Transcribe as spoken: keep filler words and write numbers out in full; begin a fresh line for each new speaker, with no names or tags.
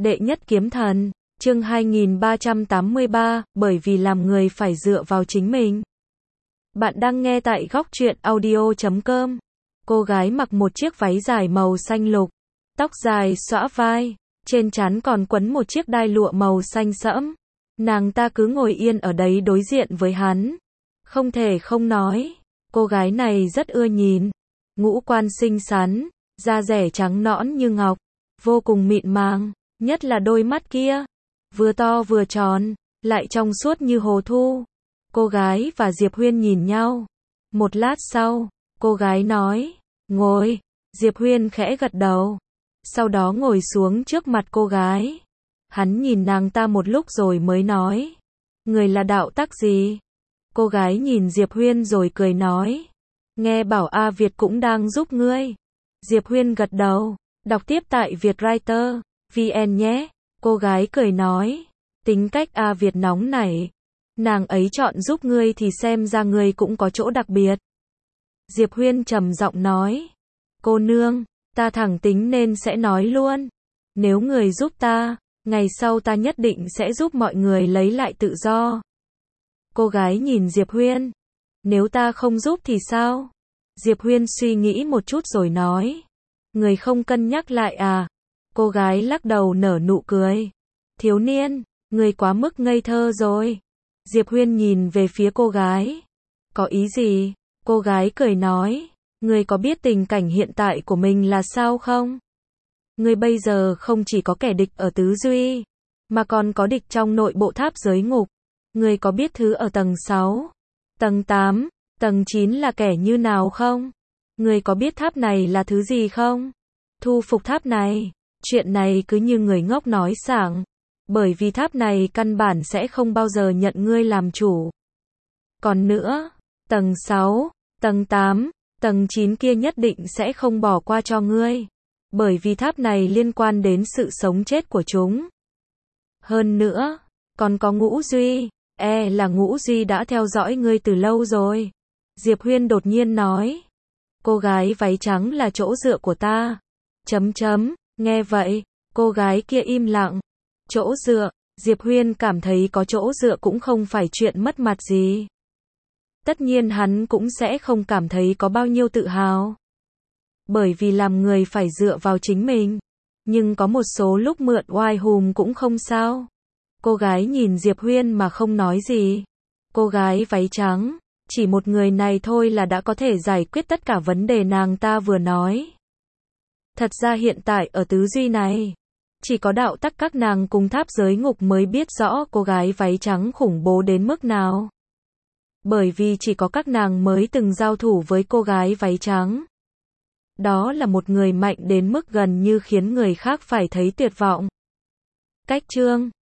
Đệ nhất kiếm thần, chương hai nghìn ba trăm tám mươi ba, bởi vì làm người phải dựa vào chính mình. Bạn đang nghe tại góc truyện audio chấm com. Cô gái mặc một chiếc váy dài màu xanh lục, tóc dài xõa vai, trên trán còn quấn một chiếc đai lụa màu xanh sẫm. Nàng ta cứ ngồi yên ở đấy đối diện với hắn, không thể không nói, cô gái này rất ưa nhìn. Ngũ quan xinh xắn, da dẻ trắng nõn như ngọc, vô cùng mịn màng, nhất là đôi mắt kia, vừa to vừa tròn, lại trong suốt như hồ thu. Cô gái và Diệp Huyên nhìn nhau. Một lát sau, cô gái nói, ngồi. Diệp Huyên khẽ gật đầu, sau đó ngồi xuống trước mặt cô gái. Hắn nhìn nàng ta một lúc rồi mới nói, người là đạo tắc gì? Cô gái nhìn Diệp Huyên rồi cười nói, nghe bảo A Việt cũng đang giúp ngươi. Diệp Huyên gật đầu, đọc tiếp tại Vietwriter chấm vn nhé. Cô gái cười nói, tính cách A Việt nóng nảy, nàng ấy chọn giúp ngươi thì xem ra ngươi cũng có chỗ đặc biệt. Diệp Huyên trầm giọng nói, cô nương, ta thẳng tính nên sẽ nói luôn. Nếu người giúp ta, ngày sau ta nhất định sẽ giúp mọi người lấy lại tự do. Cô gái nhìn Diệp Huyên, nếu ta không giúp thì sao? Diệp Huyên suy nghĩ một chút rồi nói, người không cân nhắc lại à? Cô gái lắc đầu nở nụ cười, thiếu niên, người quá mức ngây thơ rồi. Diệp Huyên nhìn về phía cô gái, có ý gì? Cô gái cười nói, người có biết tình cảnh hiện tại của mình là sao không? Người bây giờ không chỉ có kẻ địch ở tứ duy, mà còn có địch trong nội bộ tháp giới ngục. Người có biết thứ ở tầng sáu, tầng tám, tầng chín là kẻ như nào không? Người có biết tháp này là thứ gì không? Thu phục tháp này, chuyện này cứ như người ngốc nói sảng, bởi vì tháp này căn bản sẽ không bao giờ nhận ngươi làm chủ. Còn nữa, tầng sáu, tầng tám, tầng chín kia nhất định sẽ không bỏ qua cho ngươi, bởi vì tháp này liên quan đến sự sống chết của chúng. Hơn nữa, còn có Ngũ Duy, e là Ngũ Duy đã theo dõi ngươi từ lâu rồi. Diệp Huyên đột nhiên nói, cô gái váy trắng là chỗ dựa của ta. Chấm chấm, nghe vậy, cô gái kia im lặng. Chỗ dựa, Diệp Huyên cảm thấy có chỗ dựa cũng không phải chuyện mất mặt gì. Tất nhiên hắn cũng sẽ không cảm thấy có bao nhiêu tự hào, bởi vì làm người phải dựa vào chính mình. Nhưng có một số lúc mượn oai hùm cũng không sao. Cô gái nhìn Diệp Huyên mà không nói gì. Cô gái váy trắng, chỉ một người này thôi là đã có thể giải quyết tất cả vấn đề nàng ta vừa nói. Thật ra hiện tại ở tứ duy này, chỉ có đạo tắc các nàng cùng tháp giới ngục mới biết rõ cô gái váy trắng khủng bố đến mức nào. Bởi vì chỉ có các nàng mới từng giao thủ với cô gái váy trắng. Đó là một người mạnh đến mức gần như khiến người khác phải thấy tuyệt vọng. Cách chương